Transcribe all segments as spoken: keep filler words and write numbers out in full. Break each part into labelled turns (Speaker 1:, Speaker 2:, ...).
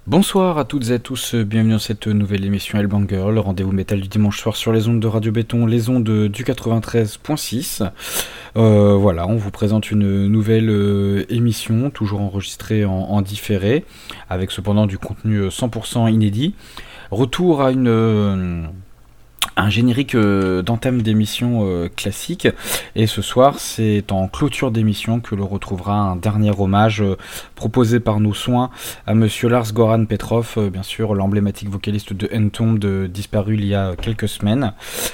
Speaker 1: Bonsoir à toutes et à tous, bienvenue dans cette nouvelle émission Hellbanger, le rendez-vous métal du dimanche soir sur les ondes de Radio Béton, les ondes du quatre-vingt-treize point six. Euh, voilà, on vous présente une nouvelle euh, émission, toujours enregistrée en, en différé, avec cependant du contenu cent pour cent inédit. Retour à une... Euh, un générique euh, d'entame d'émission euh, classique, et ce soir c'est en clôture d'émission que l'on retrouvera un dernier hommage euh, proposé par nos soins à monsieur Lars Goran Petrov, euh, bien sûr l'emblématique vocaliste de Entombed, disparu il y a quelques semaines.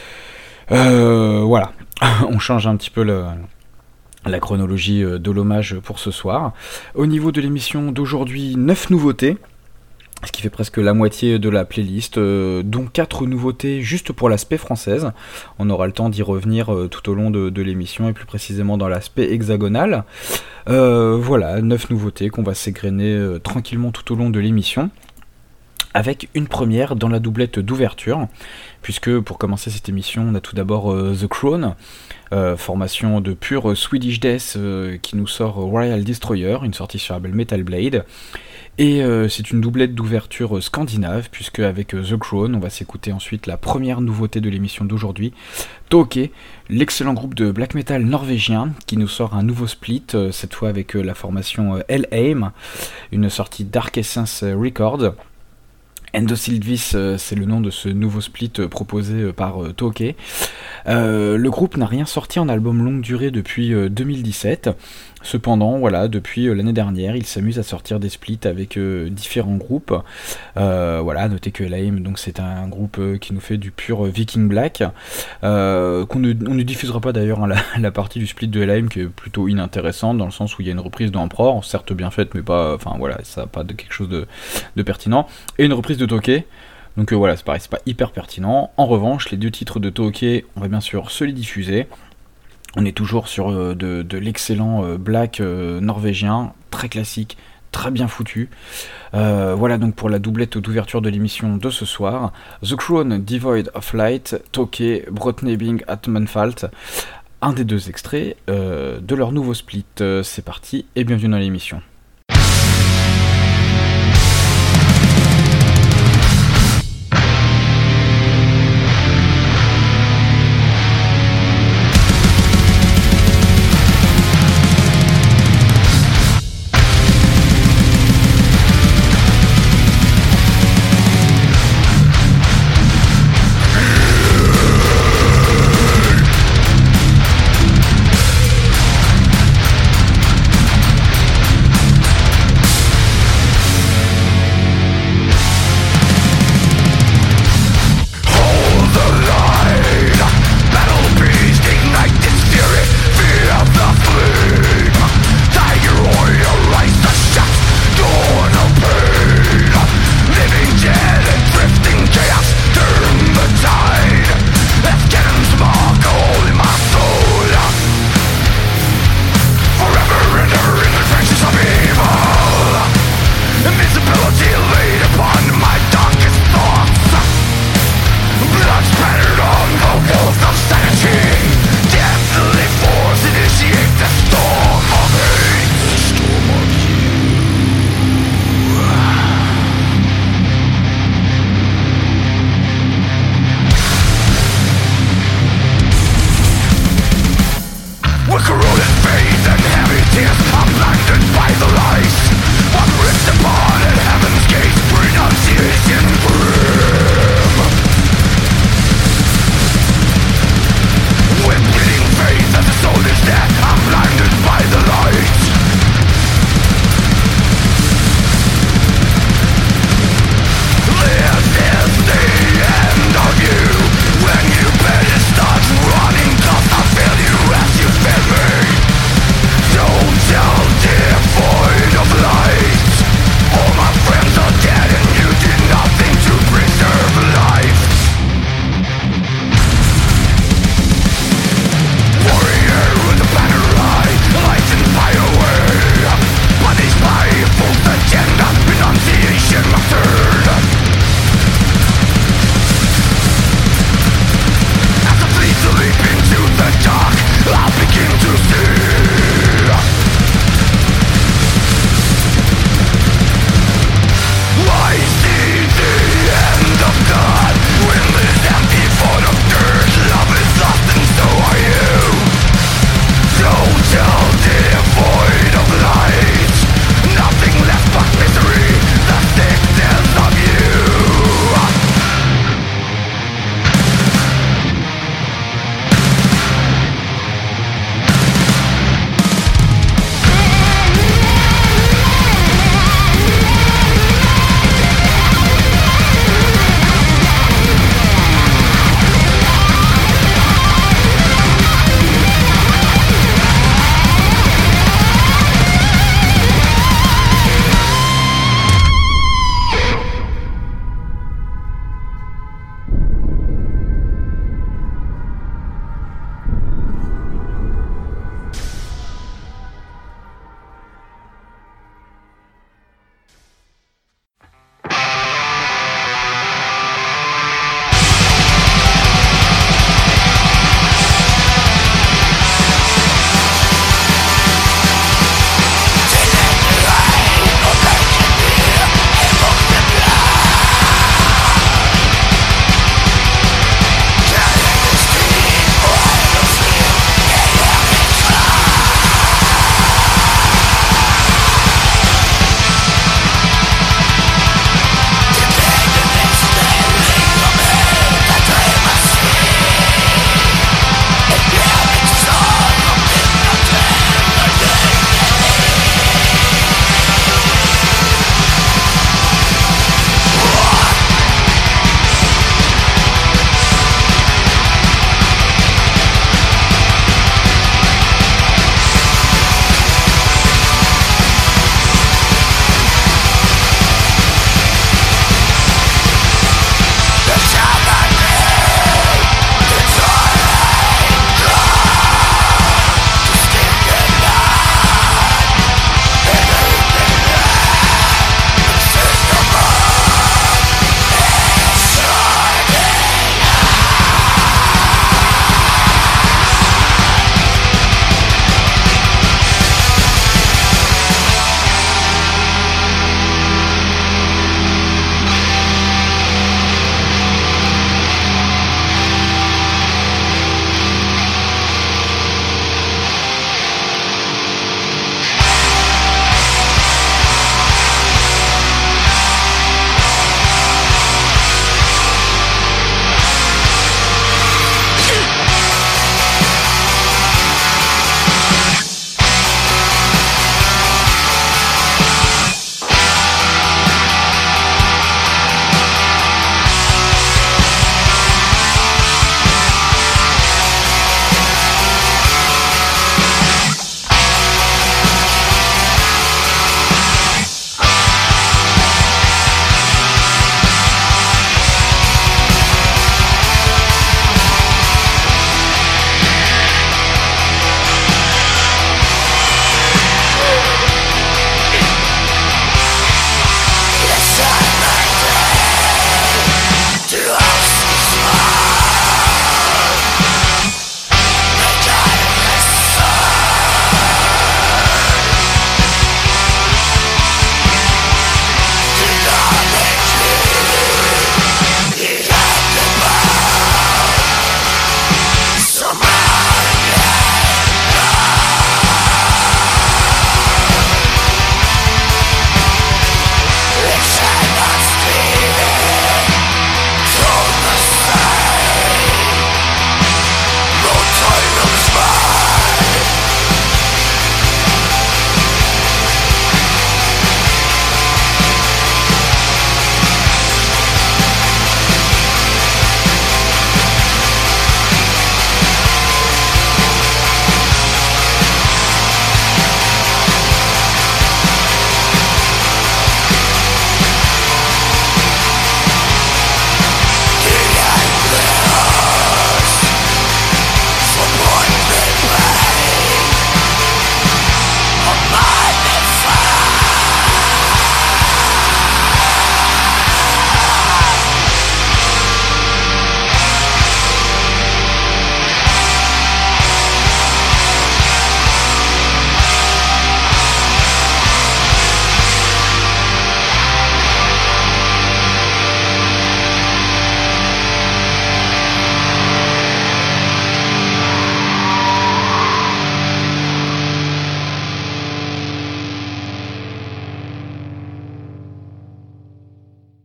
Speaker 1: Euh, voilà, on change un petit peu le... la chronologie de l'hommage pour ce soir. Au niveau de l'émission d'aujourd'hui, neuf nouveautés, ce qui fait presque la moitié de la playlist, euh, dont quatre nouveautés juste pour l'aspect française. On aura le temps d'y revenir euh, tout au long de, de l'émission, et plus précisément dans l'aspect hexagonal. Euh, voilà, neuf nouveautés qu'on va s'égrener euh, tranquillement tout au long de l'émission, avec une première dans la doublette d'ouverture, puisque pour commencer cette émission, on a tout d'abord euh, The Crown, euh, formation de pure Swedish Death euh, qui nous sort Royal Destroyer, une sortie sur label Metal Blade. Et euh, c'est une doublette d'ouverture scandinave, puisque avec euh, The Crown, on va s'écouter ensuite la première nouveauté de l'émission d'aujourd'hui, Tåke, l'excellent groupe de black metal norvégien, qui nous sort un nouveau split, euh, cette fois avec euh, la formation euh, Hellheim, une sortie Dark Essence Records. Endosylvis, euh, c'est le nom de ce nouveau split euh, proposé euh, par euh, Tåke. Euh, le groupe n'a rien sorti en album longue durée depuis euh, deux mille dix-sept. Cependant, voilà, depuis euh, l'année dernière, il s'amuse à sortir des splits avec euh, différents groupes. Euh, voilà, notez que Hellheim, donc c'est un groupe euh, qui nous fait du pur euh, Viking Black, euh, qu'on ne, on ne diffusera pas d'ailleurs hein, la, la partie du split de Hellheim, qui est plutôt inintéressante dans le sens où il y a une reprise d'Emperor, certes bien faite, mais pas, enfin voilà, ça n'a pas de quelque chose de, de pertinent, et une reprise de Tåke. Donc euh, voilà, c'est pareil, c'est pas hyper pertinent. En revanche, les deux titres de Tåke, on va bien sûr se les diffuser. On est toujours sur euh, de, de l'excellent euh, black euh, norvégien, très classique, très bien foutu. Euh, voilà donc pour la doublette d'ouverture de l'émission de ce soir. The Crown, Devoid of Light, Tåke, Brotnebing at Manfalt. Un des deux extraits euh, de leur nouveau split. Euh, c'est parti et bienvenue dans l'émission.
Speaker 2: Devoid of life.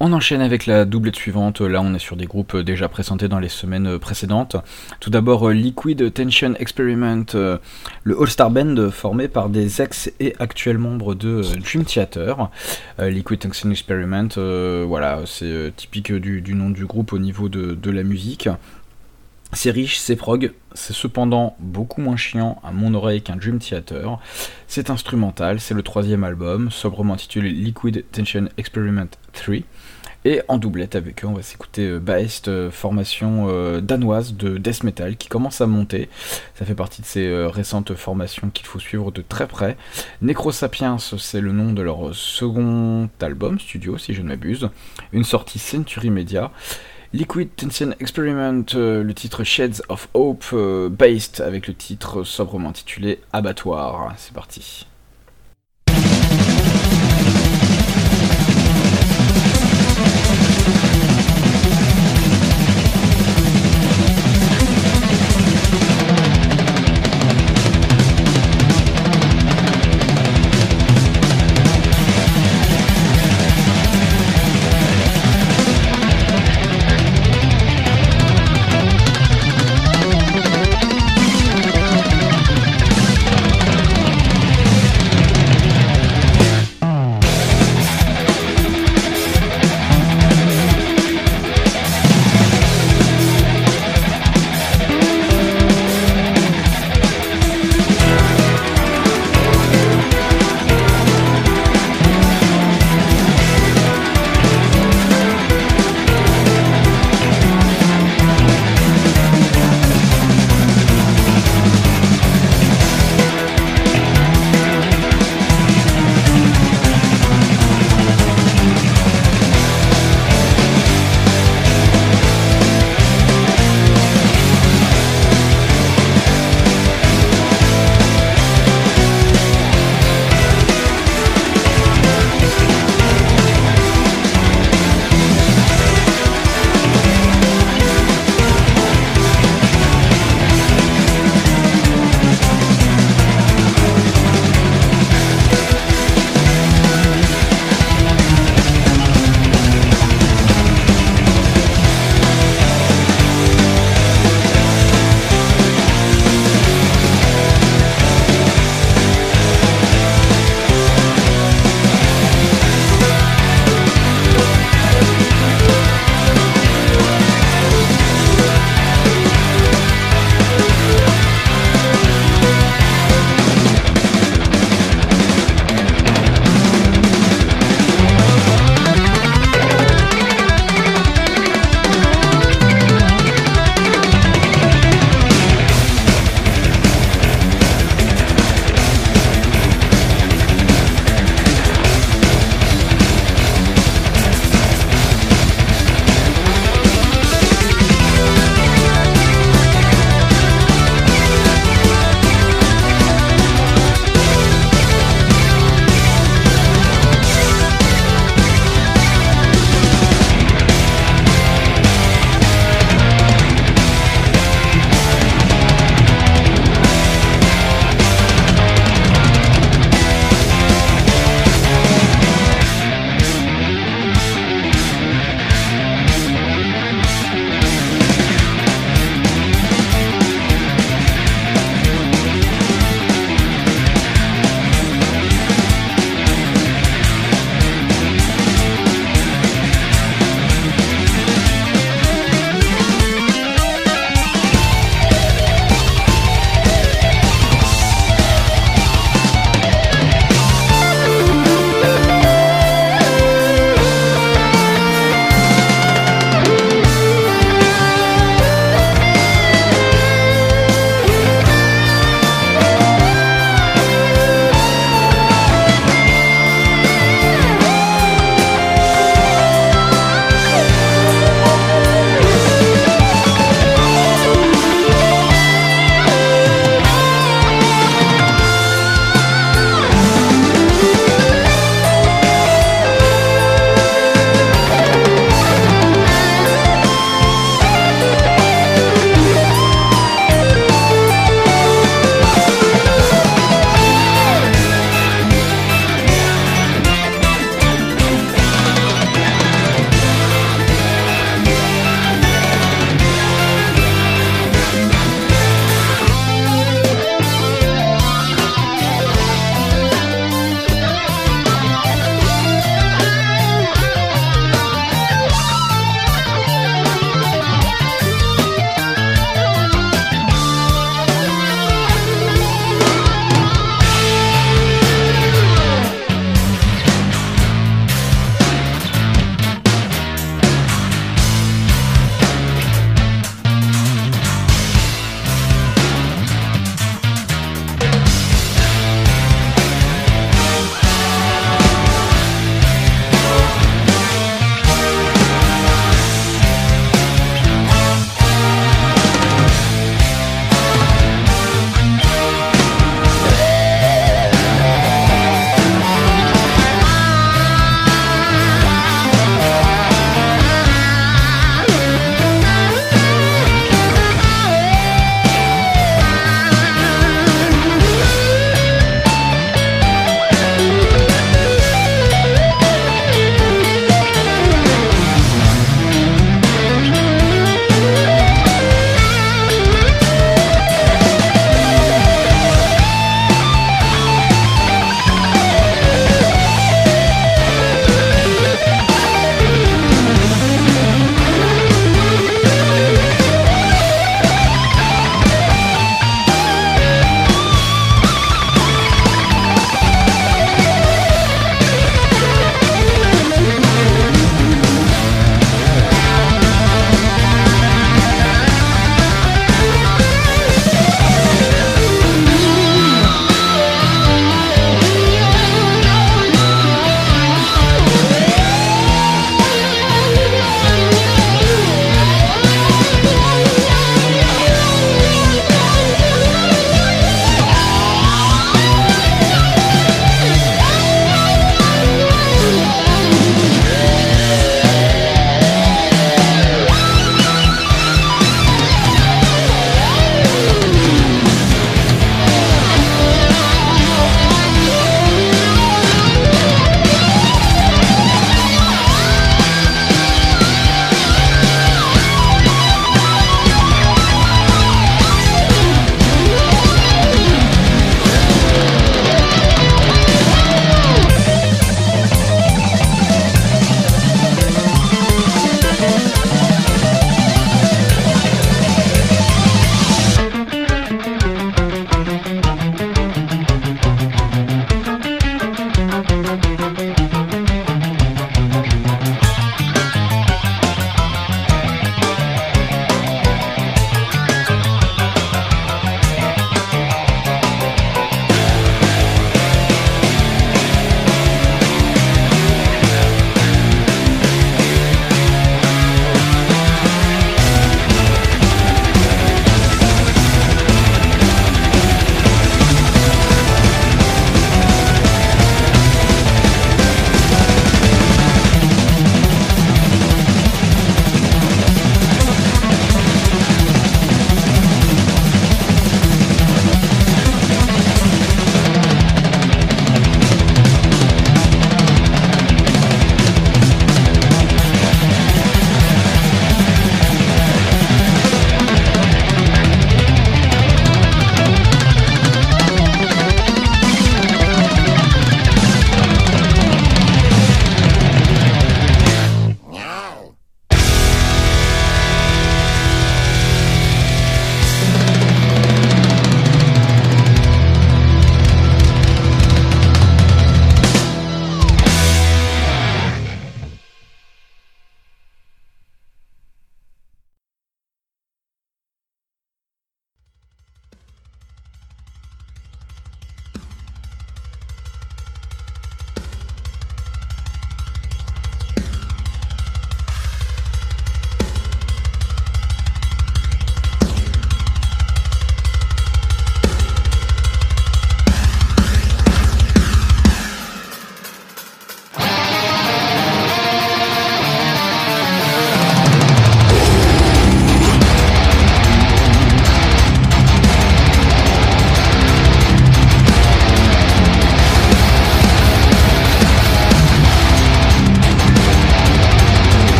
Speaker 1: On enchaîne avec la doublette suivante. Là, on est sur des groupes déjà présentés dans les semaines précédentes. Tout d'abord, Liquid Tension Experiment, le All-Star Band formé par des ex et actuels membres de Dream Theater. Liquid Tension Experiment, euh, voilà, c'est typique du, du nom du groupe au niveau de, de la musique. C'est riche, c'est prog, c'est cependant beaucoup moins chiant à mon oreille qu'un Dream Theater. C'est instrumental, c'est le troisième album, sobrement intitulé Liquid Tension Experiment trois. Et en doublette avec eux, on va s'écouter euh, Baest, euh, formation euh, danoise de death metal qui commence à monter. Ça fait partie de ces euh, récentes formations qu'il faut suivre de très près. Necrosapiens, c'est le nom de leur second album studio, si je ne m'abuse. Une sortie Century Media. Liquid Tension Experiment, euh, le titre Shades of Hope, euh, Baest avec le titre sobrement intitulé Abattoir. C'est parti.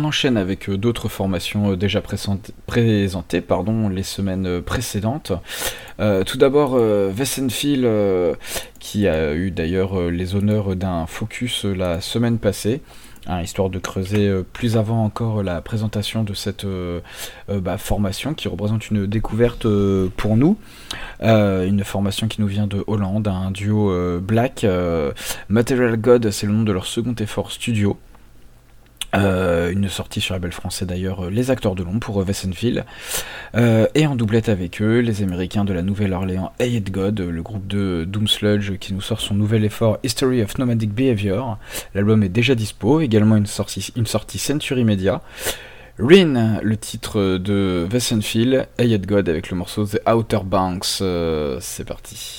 Speaker 1: on enchaîne avec euh, d'autres formations euh, déjà présentées, présentées pardon, les semaines euh, précédentes. Euh, tout d'abord, euh, Wessenfeel, euh, qui a eu d'ailleurs euh, les honneurs d'un focus euh, la semaine passée. Hein, histoire de creuser euh, plus avant encore la présentation de cette euh, euh, bah, formation qui représente une découverte euh, pour nous. Euh, une formation qui nous vient de Hollande, un duo euh, black. Euh, Material God, c'est le nom de leur second effort studio. Euh, une sortie sur label français d'ailleurs, euh, Les Acteurs de l'Ombre pour euh, Wessenfeel. Euh, et en doublette avec eux, les Américains de la Nouvelle-Orléans, Ayed God, le groupe de Doom Sludge qui nous sort son nouvel effort History of Nomadic Behavior. L'album est déjà dispo, également une sortie, une sortie Century Media. Rin, le titre de Wessenfeel, Ayed God avec le morceau The Outer Banks. Euh, c'est parti.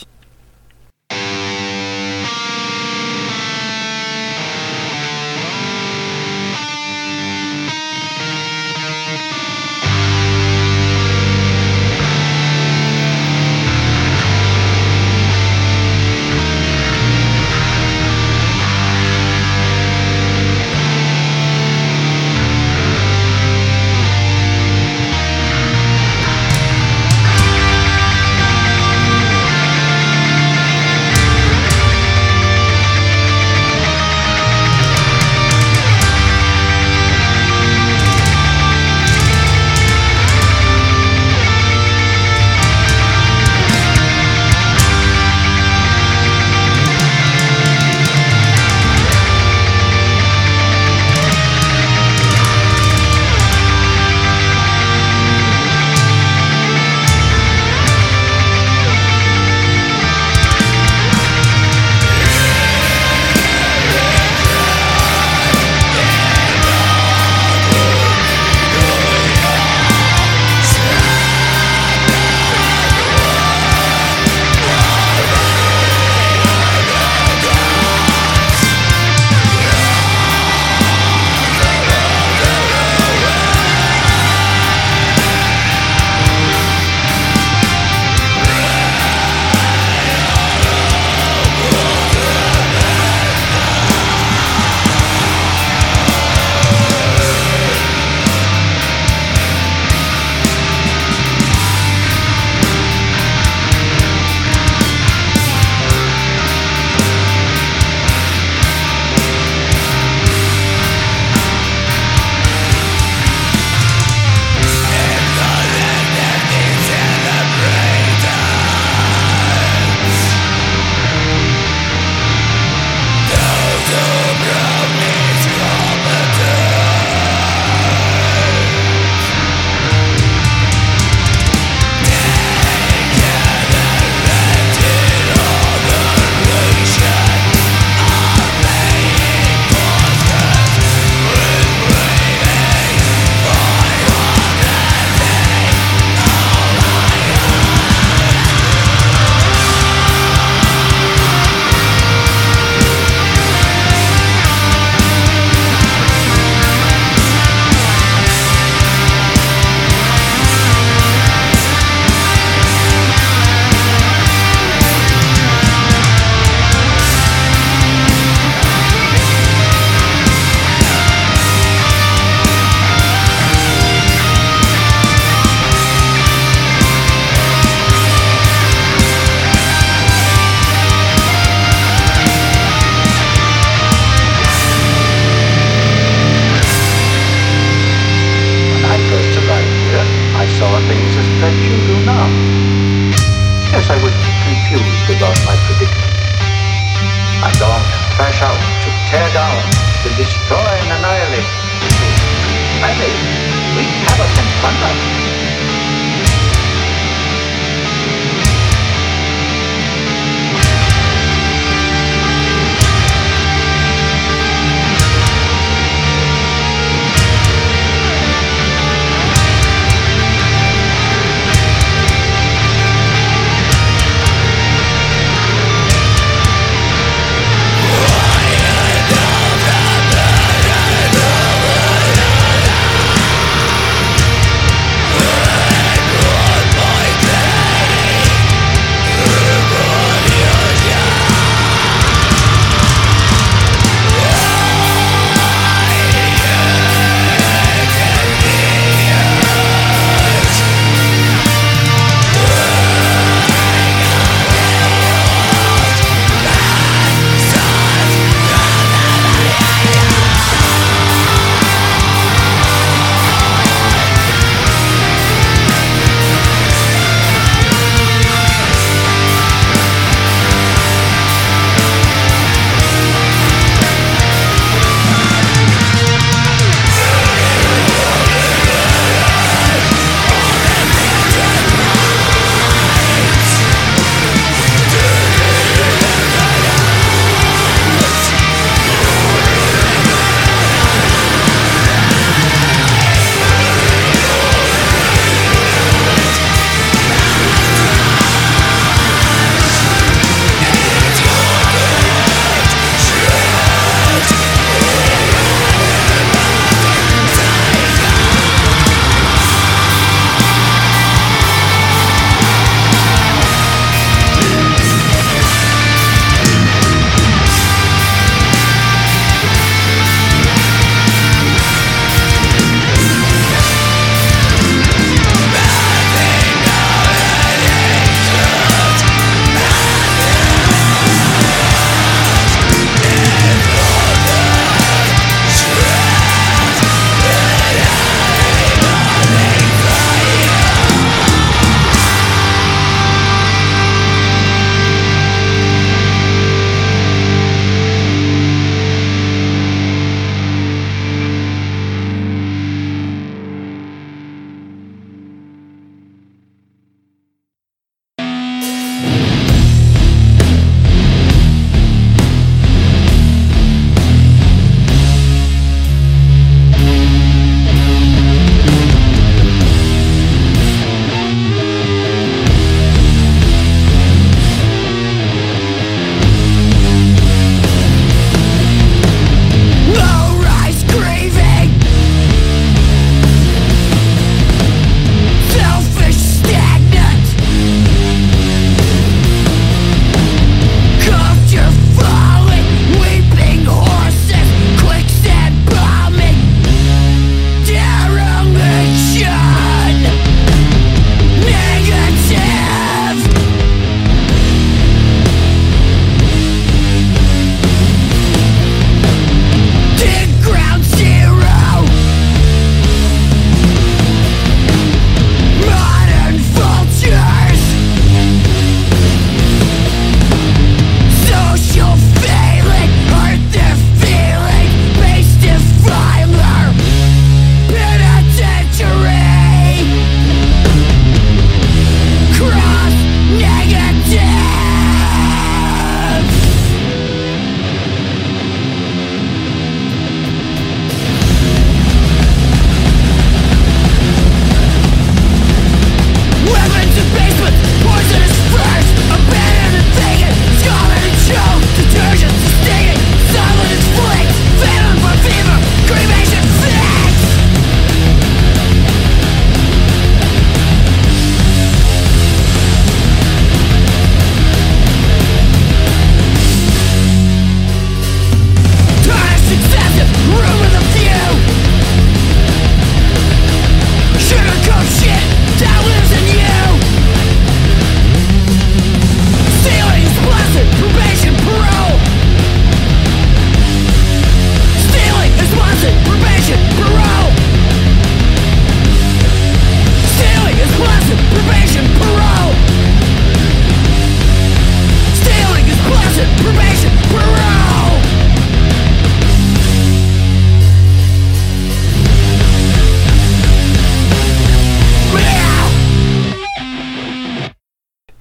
Speaker 2: Yeah.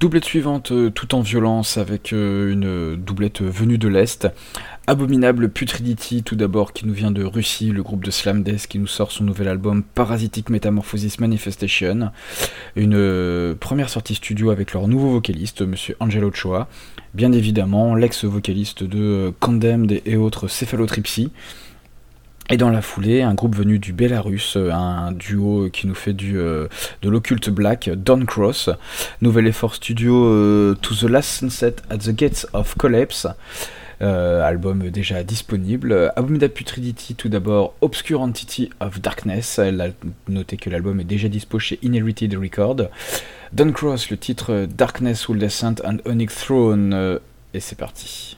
Speaker 1: Doublette suivante, euh, tout en violence, avec euh, une doublette venue de l'Est. Abominable Putridity, tout d'abord, qui nous vient de Russie, le groupe de Slam Death qui nous sort son nouvel album Parasitic Metamorphosis Manifestation. Une euh, première sortie studio avec leur nouveau vocaliste, monsieur Angelo Choa. Bien évidemment, l'ex-vocaliste de euh, Condemned et autres Céphalotripsy. Et dans la foulée, un groupe venu du Bélarus, un duo qui nous fait du, euh, de l'occulte black, Dawn Cross. Nouvel effort studio euh, To the Last Sunset at the Gates of Collapse. Euh, album déjà disponible. Abominable Putridity, tout d'abord, Obscure Entity of Darkness. Elle a noté que l'album est déjà dispo chez Inherited Records. Dawn Cross, le titre Darkness Will Descend and Onyx Throne. Euh, et c'est parti.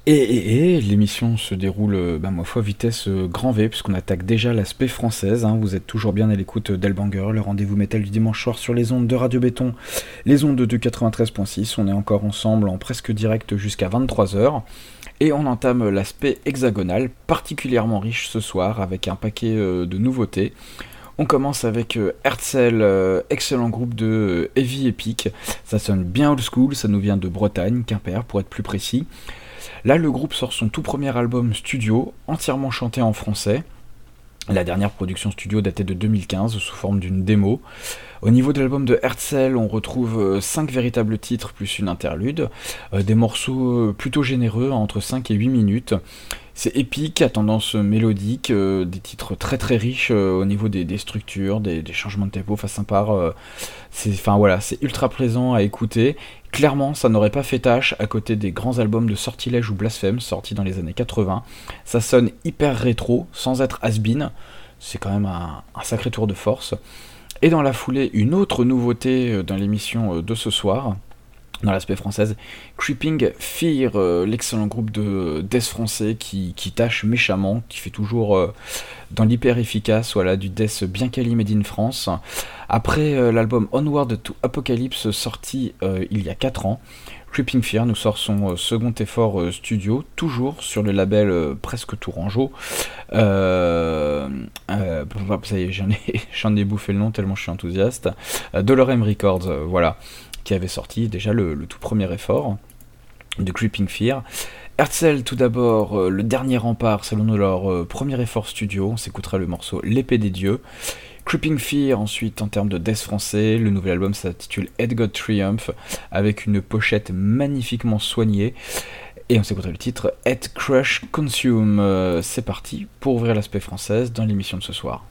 Speaker 1: Et, et, et l'émission se déroule, bah, ma foi, vitesse euh, grand V, puisqu'on attaque déjà l'aspect française. Hein. Vous êtes toujours bien à l'écoute d'Elbanger, le rendez-vous métal du dimanche soir sur les ondes de Radio Béton, les ondes de quatre-vingt-treize point six. On est encore ensemble en presque direct jusqu'à vingt-trois heures. Et on entame l'aspect hexagonal, particulièrement riche ce soir, avec un paquet euh, de nouveautés. On commence avec euh, Herzl, euh, excellent groupe de euh, heavy epic. Ça sonne bien old school, ça nous vient de Bretagne, Quimper pour être plus précis. Là, le groupe sort son tout premier album studio, entièrement chanté en français. La dernière production studio datait de deux mille quinze, sous forme d'une démo. Au niveau de l'album de Herzl, on retrouve cinq véritables titres plus une interlude, euh, des morceaux plutôt généreux, entre cinq et huit minutes. C'est épique, à tendance mélodique, euh, des titres très très riches euh, au niveau des, des structures, des, des changements de tempo, enfin sympa. Euh, c'est, enfin voilà, c'est ultra plaisant à écouter. Clairement, ça n'aurait pas fait tâche à côté des grands albums de Sortilège ou Blasphème sortis dans les années quatre-vingts. Ça sonne hyper rétro, sans être has-been. C'est quand même un, un sacré tour de force. Et dans la foulée, une autre nouveauté dans l'émission de ce soir, dans l'aspect française, Creeping Fear, euh, l'excellent groupe de death français qui, qui tâche méchamment, qui fait toujours euh, dans l'hyper efficace, voilà, du death bien quali made in France. Après euh, l'album Onward to Apocalypse sorti euh, il y a quatre ans, Creeping Fear nous sort son euh, second effort euh, studio, toujours sur le label euh, presque Tourangeau. Euh, euh, ça y est, j'en ai, j'en ai bouffé le nom tellement je suis enthousiaste. Euh, Dolorem Records, euh, voilà, qui avait sorti déjà le, le tout premier effort de Creeping Fear. Herzl tout d'abord, euh, le dernier rempart selon leur euh, premier effort studio, on s'écoutera le morceau L'épée des dieux. Creeping Fear ensuite en termes de death français, le nouvel album s'intitule Head God Triumph avec une pochette magnifiquement soignée. Et on s'écoutera le titre Head Crush Consume. Euh, c'est parti pour ouvrir l'aspect française dans l'émission de ce soir.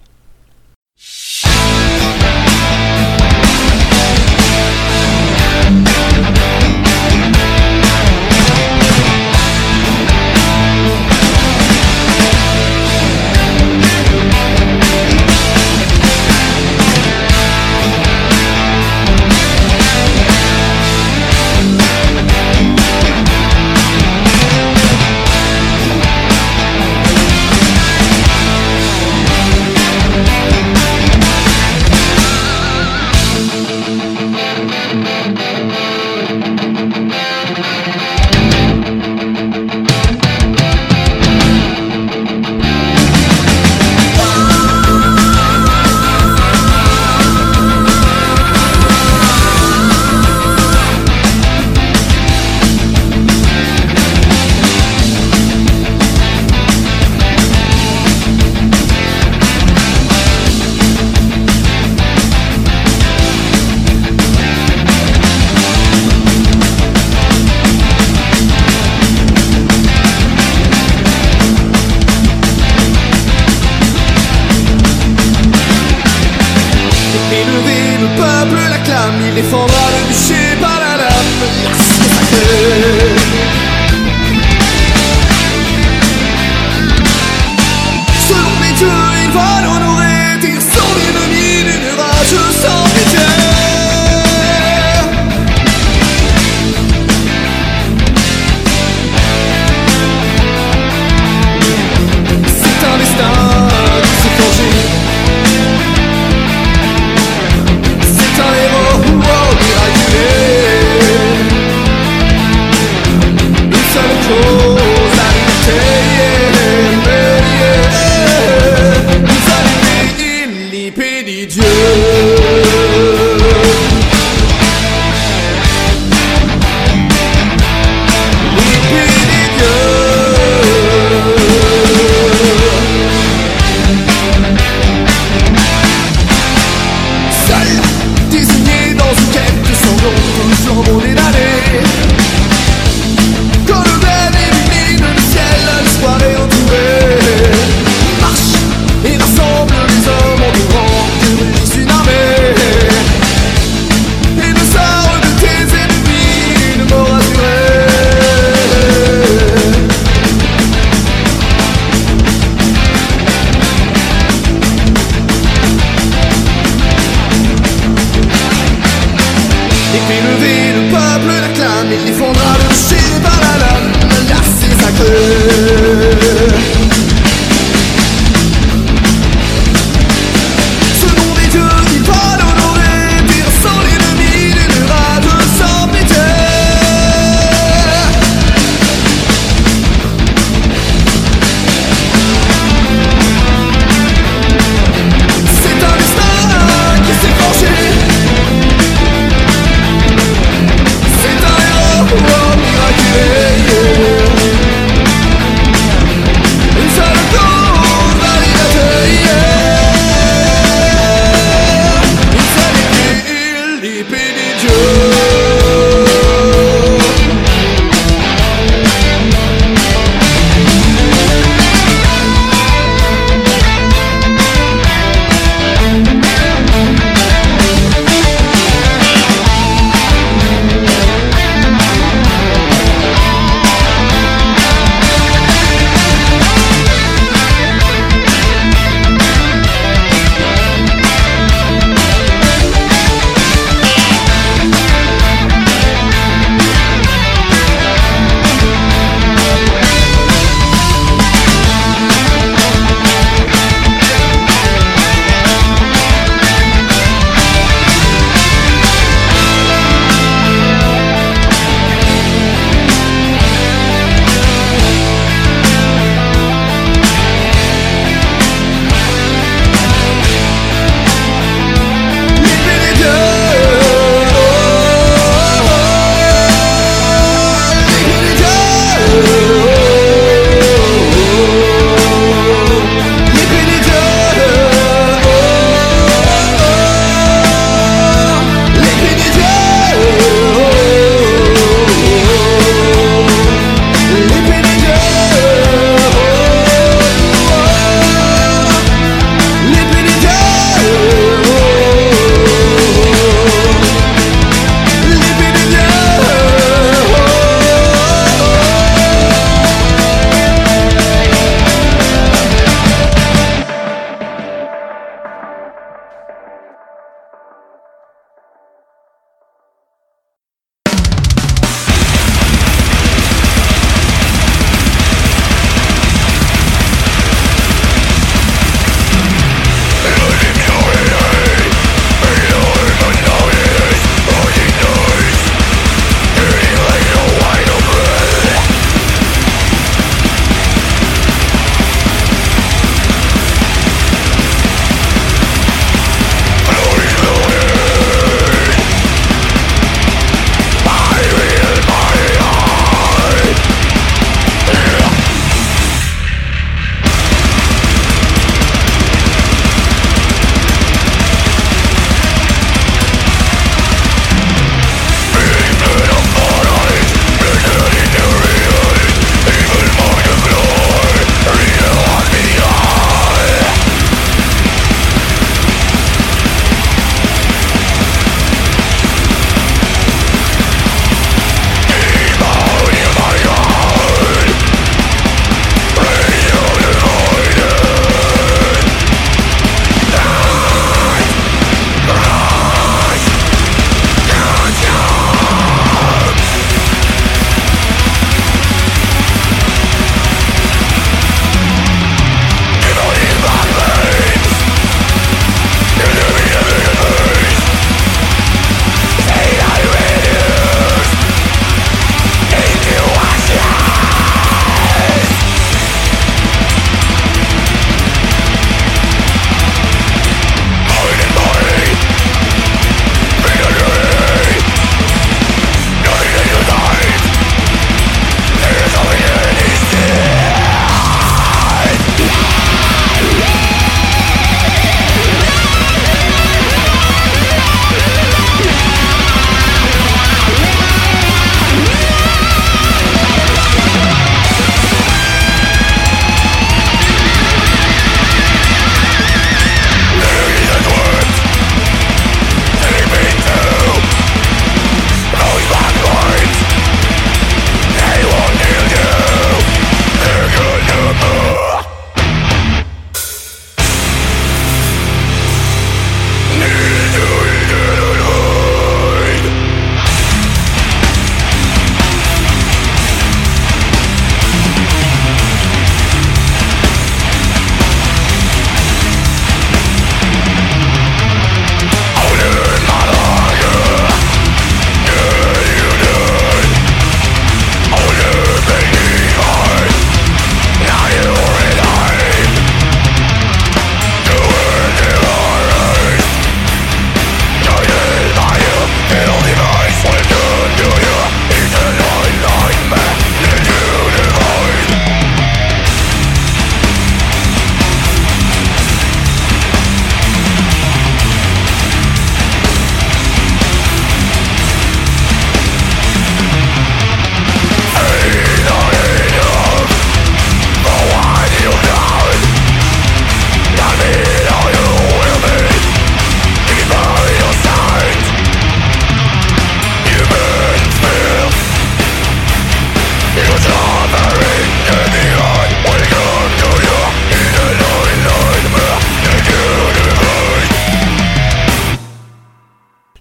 Speaker 2: Épée levée, le peuple l'acclame, il défendra le rocher par la lame. Là c'est Une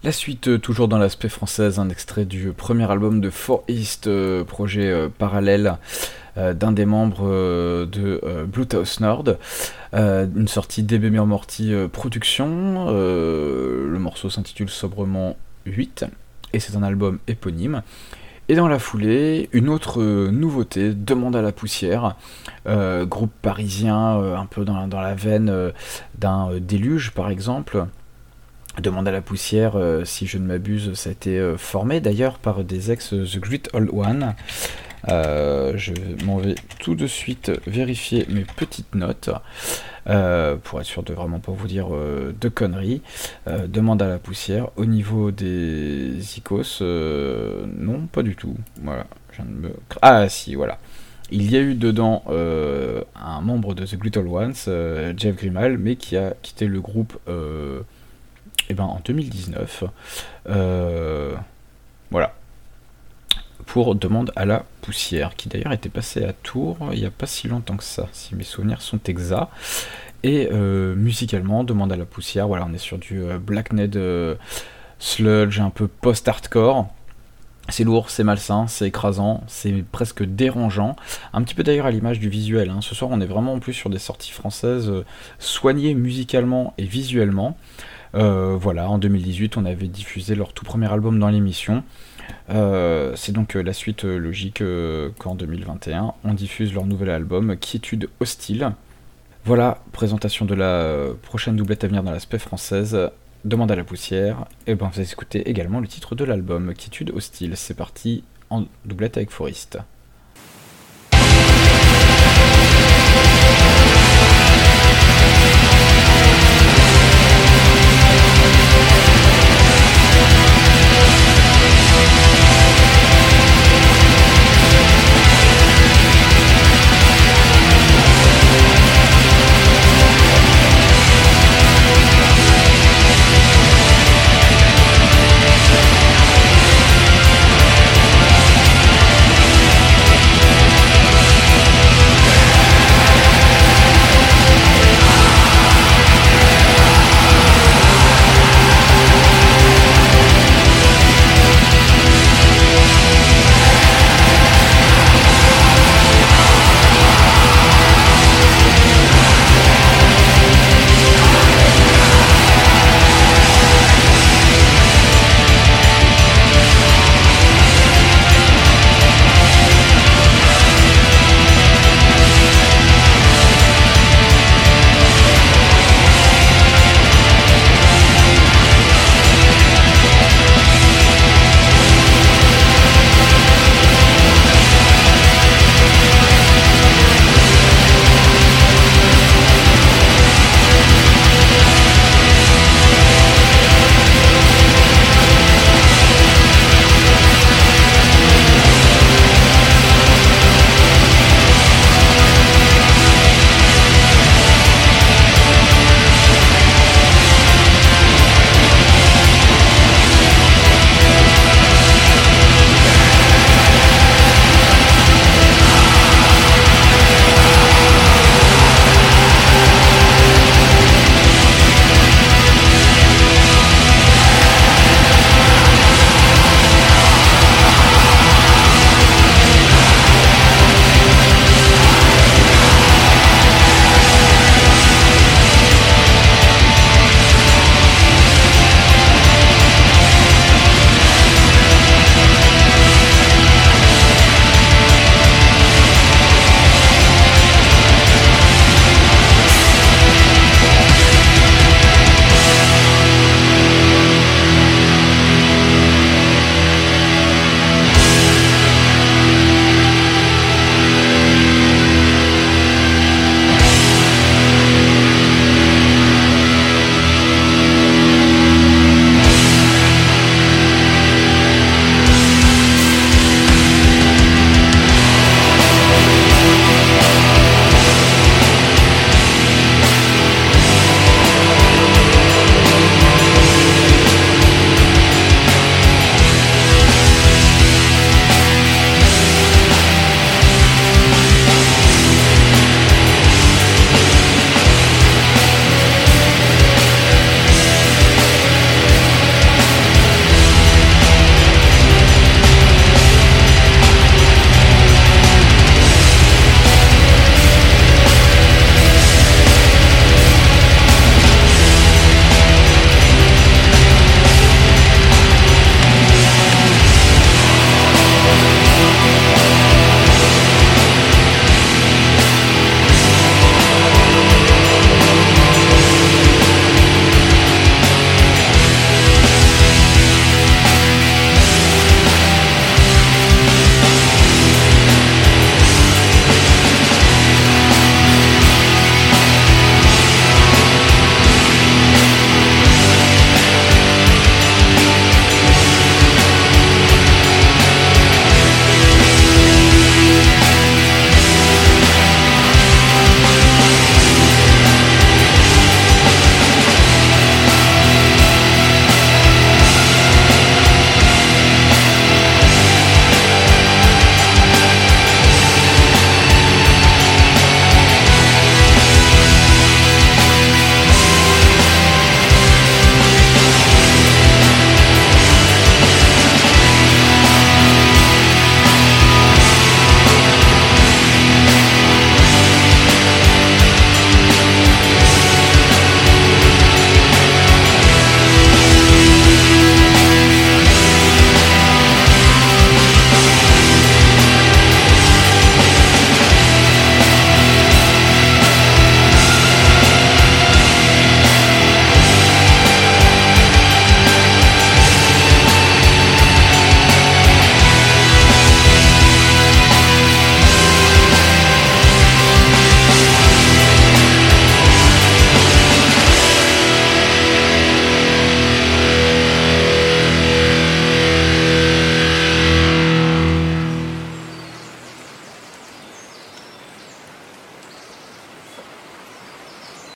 Speaker 1: La suite, euh, toujours dans l'aspect française, un extrait du premier album de Four East, euh, projet euh, parallèle euh, d'un des membres euh, de euh, Bluetooth Nord. Euh, une sortie D B Morty euh, Production. Euh, le morceau s'intitule sobrement huit et c'est un album éponyme. Et dans la foulée, une autre euh, nouveauté, Demande à la poussière, euh, groupe parisien euh, un peu dans, dans la veine euh, d'un euh, Déluge par exemple. Demande à la poussière, euh, si je ne m'abuse, ça a été euh, formé d'ailleurs par des ex The Great Old One. Euh, je m'en vais tout de suite vérifier mes petites notes euh, pour être sûr de vraiment pas vous dire euh, de conneries. Euh, demande à la poussière. Au niveau des icos, euh, non, pas du tout. Voilà. Je viens de me... Ah si, voilà. Il y a eu dedans euh, un membre de The Great Old Ones, euh, Jeff Grimal, mais qui a quitté le groupe. Euh, Eh ben, en deux mille dix-neuf, euh, voilà, pour Demande à la poussière, qui d'ailleurs était passé à Tours il n'y a pas si longtemps que ça, si mes souvenirs sont exacts. Et euh, musicalement, Demande à la poussière, voilà, on est sur du euh, Blackned euh, sludge, un peu post-hardcore. C'est lourd, c'est malsain, c'est écrasant, c'est presque dérangeant. Un petit peu d'ailleurs à l'image du visuel. Hein. Ce soir, on est vraiment en plus sur des sorties françaises euh, soignées musicalement et visuellement. Euh, voilà, en deux mille dix-huit, on avait diffusé leur tout premier album dans l'émission. Euh, c'est donc euh, la suite euh, logique euh, qu'en deux mille vingt et un, on diffuse leur nouvel album, Quiétude hostile. Voilà, présentation de la euh, prochaine doublette à venir dans l'aspect française. Demande à la poussière. Et ben vous allez écouter également le titre de l'album, Quiétude hostile. C'est parti en doublette avec Forest.